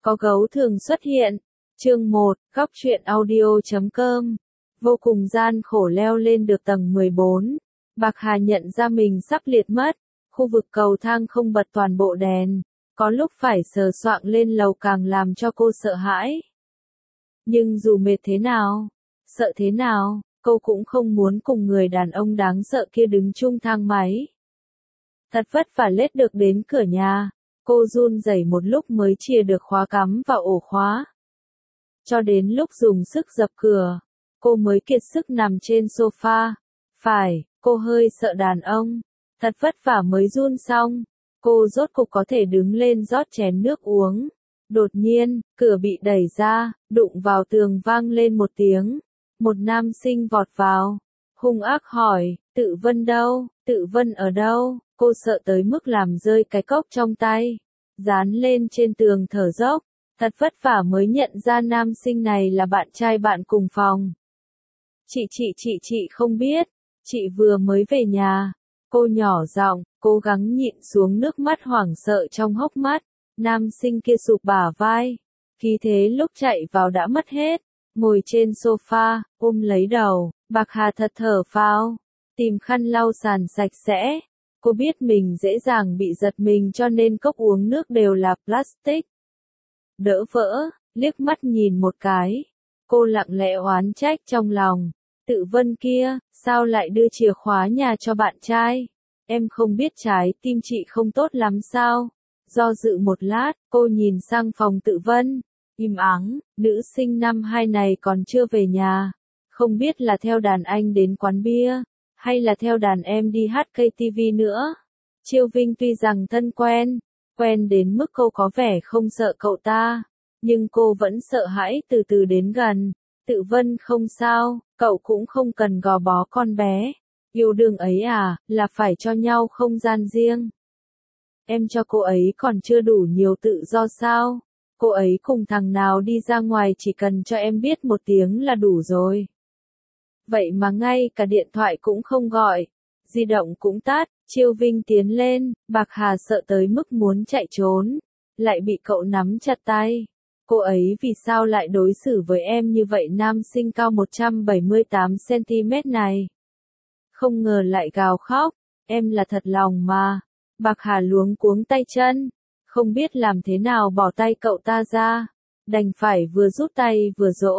Có gấu thường xuất hiện. Chương 1, góc truyện audio.com. Vô cùng gian khổ leo lên được tầng 14. Bạc Hà nhận ra mình sắp liệt mất. Khu vực cầu thang không bật toàn bộ đèn. Có lúc phải sờ soạng lên lầu càng làm cho cô sợ hãi. Nhưng dù mệt thế nào, sợ thế nào, cô cũng không muốn cùng người đàn ông đáng sợ kia đứng chung thang máy. Thật vất vả lết được đến cửa nhà. Cô run rẩy một lúc mới chìa được khóa cắm vào ổ khóa. Cho đến lúc dùng sức dập cửa, cô mới kiệt sức nằm trên sofa. Phải, cô hơi sợ đàn ông. Thật vất vả mới run xong, cô rốt cục có thể đứng lên rót chén nước uống. Đột nhiên, cửa bị đẩy ra, đụng vào tường vang lên một tiếng. Một nam sinh vọt vào, hung ác hỏi, Tự Vân đâu, Tự Vân ở đâu? Cô sợ tới mức làm rơi cái cốc trong tay, dán lên trên tường thở dốc. Thật vất vả mới nhận ra nam sinh này là bạn trai bạn cùng phòng. Chị không biết, chị vừa mới về nhà. Cô nhỏ giọng, cố gắng nhịn xuống nước mắt hoảng sợ trong hốc mắt. Nam sinh kia sụp bả vai, khí thế lúc chạy vào đã mất hết. Ngồi trên sofa, ôm lấy đầu, Bạc Hà thật thở phào, tìm khăn lau sàn sạch sẽ. Cô biết mình dễ dàng bị giật mình cho nên cốc uống nước đều là plastic. Đỡ vỡ, liếc mắt nhìn một cái. Cô lặng lẽ oán trách trong lòng. Tự Vân kia, sao lại đưa chìa khóa nhà cho bạn trai? Em không biết trái tim chị không tốt lắm sao? Do dự một lát, cô nhìn sang phòng Tự Vân. Im ắng, nữ sinh năm 2 này còn chưa về nhà. Không biết là theo đàn anh đến quán bia, hay là theo đàn em đi hát KTV nữa. Chiêu Vinh tuy rằng thân quen đến mức cô có vẻ không sợ cậu ta, nhưng cô vẫn sợ hãi từ từ đến gần. Tự Vân không sao, cậu cũng không cần gò bó con bé. Yêu đương ấy à, là phải cho nhau không gian riêng. Em cho cô ấy còn chưa đủ nhiều tự do sao? Cô ấy cùng thằng nào đi ra ngoài chỉ cần cho em biết một tiếng là đủ rồi. Vậy mà ngay cả điện thoại cũng không gọi, di động cũng tắt. Chiêu Vinh tiến lên, Bạc Hà sợ tới mức muốn chạy trốn, lại bị cậu nắm chặt tay. Cô ấy vì sao lại đối xử với em như vậy? Nam sinh cao 178cm này không ngờ lại gào khóc, em là thật lòng mà. Bạc Hà luống cuống tay chân, không biết làm thế nào bỏ tay cậu ta ra, đành phải vừa rút tay vừa dỗ.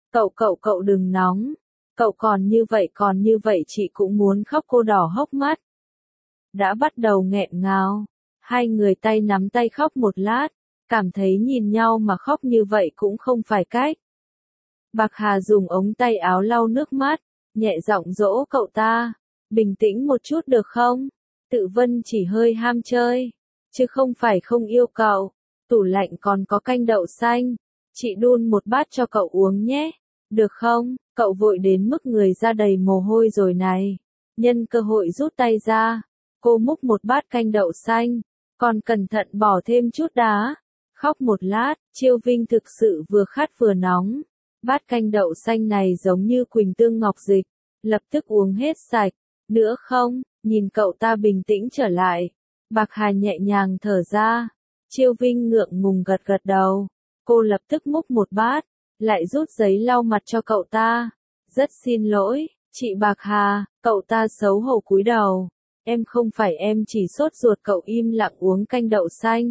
Cậu đừng nóng, cậu còn như vậy chị cũng muốn khóc. Cô đỏ hốc mắt, đã bắt đầu nghẹn ngào. Hai người tay nắm tay khóc một lát, cảm thấy nhìn nhau mà khóc như vậy cũng không phải cách. Bạc Hà dùng ống tay áo lau nước mắt, nhẹ giọng dỗ cậu ta, bình tĩnh một chút được không? Tự Vân chỉ hơi ham chơi, chứ không phải không yêu cậu. Tủ lạnh còn có canh đậu xanh, chị đun một bát cho cậu uống nhé, được không? Cậu vội đến mức người ra đầy mồ hôi rồi này. Nhân cơ hội rút tay ra, cô múc một bát canh đậu xanh, còn cẩn thận bỏ thêm chút đá. Khóc một lát, Chiêu Vinh thực sự vừa khát vừa nóng. Bát canh đậu xanh này giống như Quỳnh tương ngọc dịch, lập tức uống hết sạch. Nữa không? Nhìn cậu ta bình tĩnh trở lại, Bạc Hà nhẹ nhàng thở ra. Chiêu Vinh ngượng ngùng gật gật đầu. Cô lập tức múc một bát, lại rút giấy lau mặt cho cậu ta. Rất xin lỗi, chị Bạc Hà. Cậu ta xấu hổ cúi đầu. Em không phải, em chỉ sốt ruột. Cậu im lặng uống canh đậu xanh.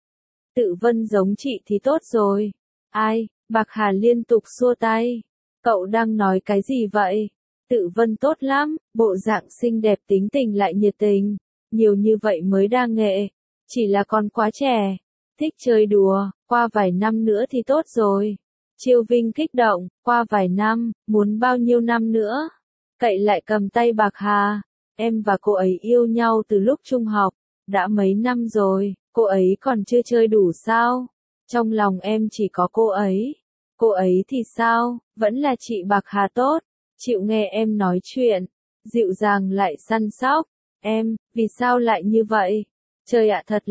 Tự Vân giống chị thì tốt rồi. Ai? Bạc Hà liên tục xua tay. Cậu đang nói cái gì vậy? Tự Vân tốt lắm, bộ dạng xinh đẹp, tính tình lại nhiệt tình, nhiều như vậy mới đa nghệ. Chỉ là còn quá trẻ, thích chơi đùa, qua vài năm nữa thì tốt rồi. Chiêu Vinh kích động, qua vài năm, muốn bao nhiêu năm nữa? Cậy lại cầm tay Bạc Hà, em và cô ấy yêu nhau từ lúc trung học, đã mấy năm rồi, cô ấy còn chưa chơi đủ sao? Trong lòng em chỉ có cô ấy thì sao, vẫn là chị Bạc Hà tốt. Chịu nghe em nói chuyện, dịu dàng lại săn sóc. Em, vì sao lại như vậy? Trời ạ, thật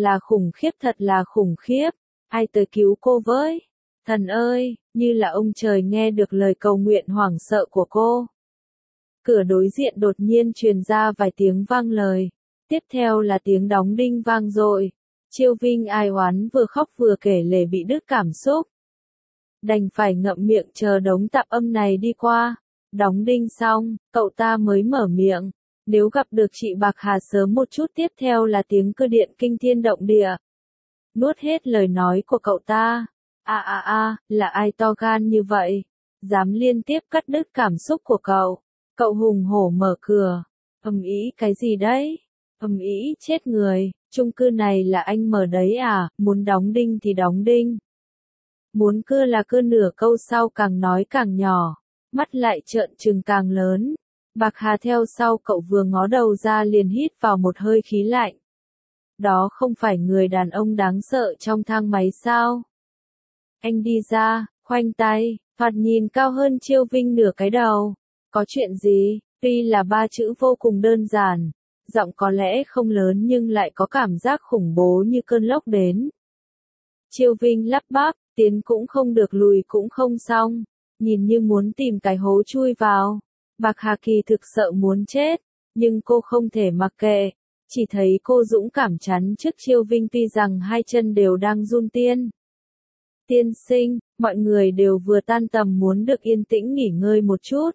là khủng khiếp. Ai tới cứu cô với? Thần ơi, như là ông trời nghe được lời cầu nguyện hoảng sợ của cô. Cửa đối diện đột nhiên truyền ra vài tiếng vang lời. Tiếp theo là tiếng đóng đinh vang dội. Chiêu Vinh ai oán vừa khóc vừa kể lể bị đứt cảm xúc. Đành phải ngậm miệng chờ đống tạp âm này đi qua. Đóng đinh xong, cậu ta mới mở miệng. Nếu gặp được chị Bạc Hà sớm một chút tiếp theo là tiếng cơ điện kinh thiên động địa. Nuốt hết lời nói của cậu ta. Là ai to gan như vậy? Dám liên tiếp cắt đứt cảm xúc của cậu. Cậu hùng hổ mở cửa. Ầm ĩ cái gì đấy? Ầm ĩ chết người, chung cư này là anh mở đấy à, muốn đóng đinh thì đóng đinh. Muốn cưa là cưa, nửa câu sau càng nói càng nhỏ, mắt lại trợn trừng càng lớn. Bạc Hà theo sau cậu vừa ngó đầu ra liền hít vào một hơi khí lạnh. Đó không phải người đàn ông đáng sợ trong thang máy sao? Anh đi ra, khoanh tay, thoạt nhìn cao hơn Chiêu Vinh nửa cái đầu. Có chuyện gì? Tuy là ba chữ vô cùng đơn giản, giọng có lẽ không lớn nhưng lại có cảm giác khủng bố như cơn lốc đến. Chiêu Vinh lắp bắp, tiến cũng không được lùi cũng không xong, nhìn như muốn tìm cái hố chui vào. Bạc Hà kỳ thực sợ muốn chết, nhưng cô không thể mặc kệ, chỉ thấy cô dũng cảm chắn trước Chiêu Vinh tuy rằng hai chân đều đang run tiên. Tiên sinh, mọi người đều vừa tan tầm muốn được yên tĩnh nghỉ ngơi một chút.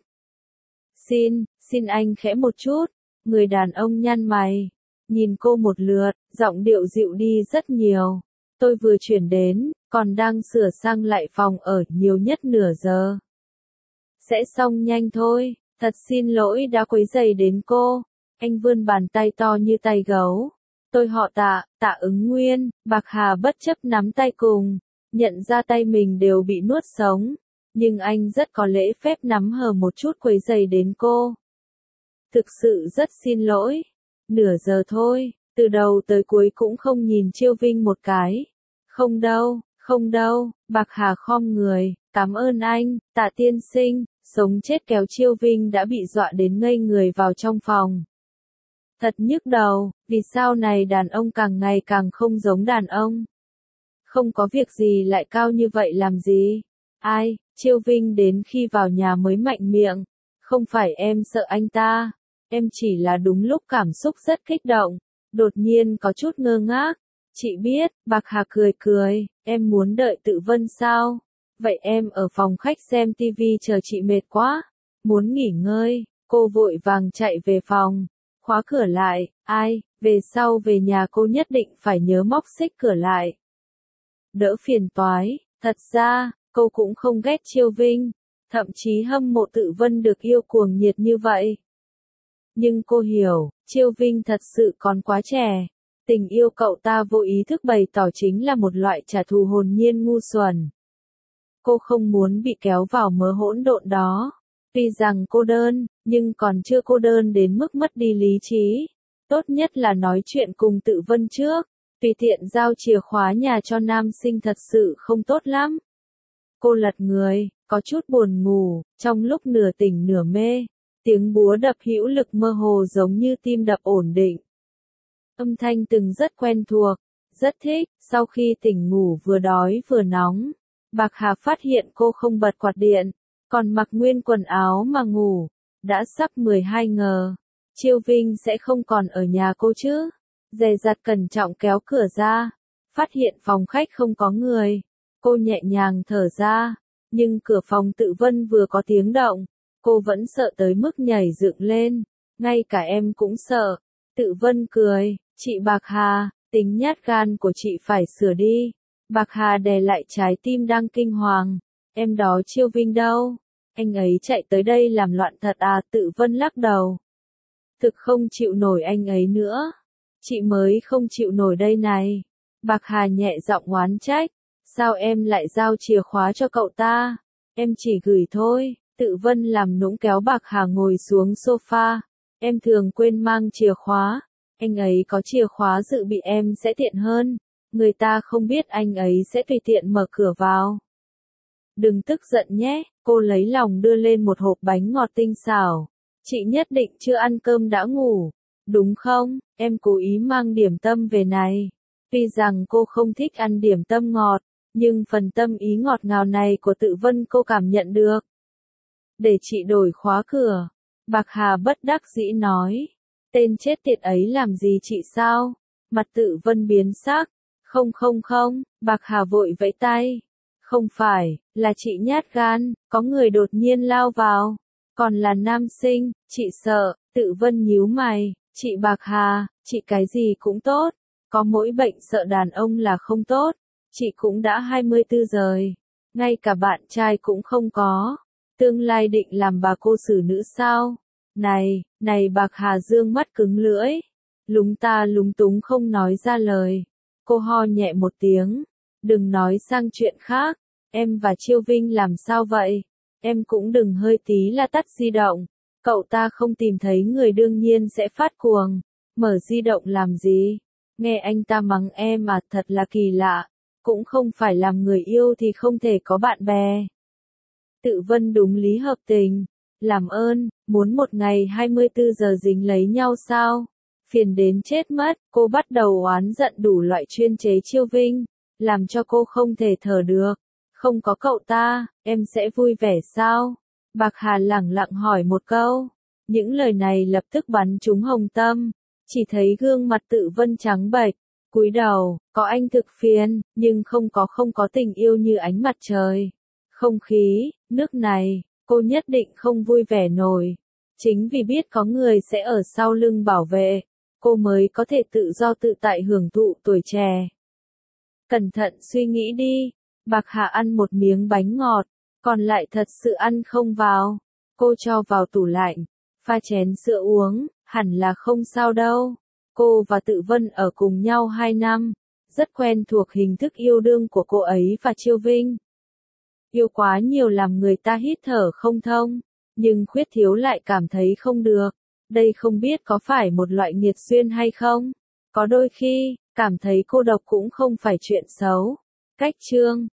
Xin anh khẽ một chút, người đàn ông nhăn mày, nhìn cô một lượt, giọng điệu dịu đi rất nhiều. Tôi vừa chuyển đến, còn đang sửa sang lại phòng ở, nhiều nhất nửa giờ. Sẽ xong nhanh thôi, thật xin lỗi đã quấy rầy đến cô. Anh vươn bàn tay to như tay gấu. Tôi họ Tạ Ứng Nguyên. Bạc Hà bất chấp nắm tay cùng, nhận ra tay mình đều bị nuốt sống. Nhưng anh rất có lễ phép nắm hờ một chút quấy rầy đến cô. Thực sự rất xin lỗi. Nửa giờ thôi, từ đầu tới cuối cũng không nhìn Chiêu Vinh một cái. Không đâu, Bạc Hà khom người, cảm ơn anh, Tạ tiên sinh, sống chết kéo Chiêu Vinh đã bị dọa đến ngây người vào trong phòng. Thật nhức đầu, vì sao này đàn ông càng ngày càng không giống đàn ông. Không có việc gì lại cao như vậy làm gì? Ai, Chiêu Vinh đến khi vào nhà mới mạnh miệng. Không phải em sợ anh ta, em chỉ là đúng lúc cảm xúc rất kích động, đột nhiên có chút ngơ ngác. Chị biết, Bạc Hà cười, em muốn đợi Tự Vân sao? Vậy em ở phòng khách xem tivi chờ chị mệt quá. Muốn nghỉ ngơi, cô vội vàng chạy về phòng, khóa cửa lại, về sau về nhà cô nhất định phải nhớ móc xích cửa lại. Đỡ phiền toái, thật ra, cô cũng không ghét Chiêu Vinh, thậm chí hâm mộ Tự Vân được yêu cuồng nhiệt như vậy. Nhưng cô hiểu, Chiêu Vinh thật sự còn quá trẻ. Tình yêu cậu ta vô ý thức bày tỏ chính là một loại trả thù hồn nhiên ngu xuẩn. Cô không muốn bị kéo vào mớ hỗn độn đó. Tuy rằng cô đơn, nhưng còn chưa cô đơn đến mức mất đi lý trí. Tốt nhất là nói chuyện cùng Tự Vân trước. Tùy tiện giao chìa khóa nhà cho nam sinh thật sự không tốt lắm. Cô lật người, có chút buồn ngủ, trong lúc nửa tỉnh nửa mê. Tiếng búa đập hữu lực mơ hồ giống như tim đập ổn định. Âm thanh từng rất quen thuộc, rất thích. Sau khi tỉnh ngủ vừa đói vừa nóng, Bạc Hà phát hiện cô không bật quạt điện, còn mặc nguyên quần áo mà ngủ. Đã sắp 12 giờ, Chiêu Vinh sẽ không còn ở nhà cô chứ? Dè dặt cẩn trọng kéo cửa ra, phát hiện phòng khách không có người. Cô nhẹ nhàng thở ra, nhưng cửa phòng Tự Vân vừa có tiếng động, cô vẫn sợ tới mức nhảy dựng lên, ngay cả em cũng sợ. Tự Vân cười, chị Bạc Hà, tính nhát gan của chị phải sửa đi. Bạc Hà đè lại trái tim đang kinh hoàng, em đó Chiêu Vinh đâu? Anh ấy chạy tới đây làm loạn thật à? Tự Vân lắc đầu. Thực không chịu nổi anh ấy nữa. Chị mới không chịu nổi đây này. Bạc Hà nhẹ giọng oán trách. Sao em lại giao chìa khóa cho cậu ta? Em chỉ gửi thôi. Tự Vân làm nũng kéo Bạc Hà ngồi xuống sofa. Em thường quên mang chìa khóa. Anh ấy có chìa khóa dự bị em sẽ tiện hơn. Người ta không biết anh ấy sẽ tùy tiện mở cửa vào. Đừng tức giận nhé. Cô lấy lòng đưa lên một hộp bánh ngọt tinh xảo. Chị nhất định chưa ăn cơm đã ngủ. Đúng không? Em cố ý mang điểm tâm về này. Tuy rằng cô không thích ăn điểm tâm ngọt, nhưng phần tâm ý ngọt ngào này của Tự Vân cô cảm nhận được. Để chị đổi khóa cửa. Bạc Hà bất đắc dĩ nói. Tên chết tiệt ấy làm gì chị sao? Mặt Tự Vân biến sắc. Không không không, Bạc Hà vội vẫy tay. Không phải, là chị nhát gan, có người đột nhiên lao vào. Còn là nam sinh, chị sợ, Tự Vân nhíu mày, chị Bạc Hà, chị cái gì cũng tốt. Có mỗi bệnh sợ đàn ông là không tốt. Chị cũng đã 24 rồi. Ngay cả bạn trai cũng không có. Tương lai định làm bà cô xử nữ sao? Này Bạc Hà dương mắt cứng lưỡi. Lúng ta lúng túng không nói ra lời. Cô ho nhẹ một tiếng. Đừng nói sang chuyện khác. Em và Chiêu Vinh làm sao vậy? Em cũng đừng hơi tí là tắt di động. Cậu ta không tìm thấy người đương nhiên sẽ phát cuồng. Mở di động làm gì? Nghe anh ta mắng em mà thật là kỳ lạ. Cũng không phải làm người yêu thì không thể có bạn bè. Tự Vân đúng lý hợp tình. Làm ơn, muốn một ngày 24 giờ dính lấy nhau sao? Phiền đến chết mất, cô bắt đầu oán giận đủ loại chuyên chế Chiêu Vinh. Làm cho cô không thể thở được. Không có cậu ta, em sẽ vui vẻ sao? Bạc Hà lẳng lặng hỏi một câu. Những lời này lập tức bắn trúng hồng tâm. Chỉ thấy gương mặt Tự Vân trắng bệch. Cúi đầu, có anh thực phiền, nhưng không có tình yêu như ánh mặt trời. Không khí, nước này, cô nhất định không vui vẻ nổi. Chính vì biết có người sẽ ở sau lưng bảo vệ, cô mới có thể tự do tự tại hưởng thụ tuổi trẻ. Cẩn thận suy nghĩ đi. Bạc Hà ăn một miếng bánh ngọt, còn lại thật sự ăn không vào. Cô cho vào tủ lạnh, pha chén sữa uống, hẳn là không sao đâu. Cô và Tự Vân ở cùng nhau 2 năm, rất quen thuộc hình thức yêu đương của cô ấy và Chiêu Vinh. Yêu quá nhiều làm người ta hít thở không thông, nhưng khuyết thiếu lại cảm thấy không được. Đây không biết có phải một loại nghiệt duyên hay không? Có đôi khi, cảm thấy cô độc cũng không phải chuyện xấu. Cách chương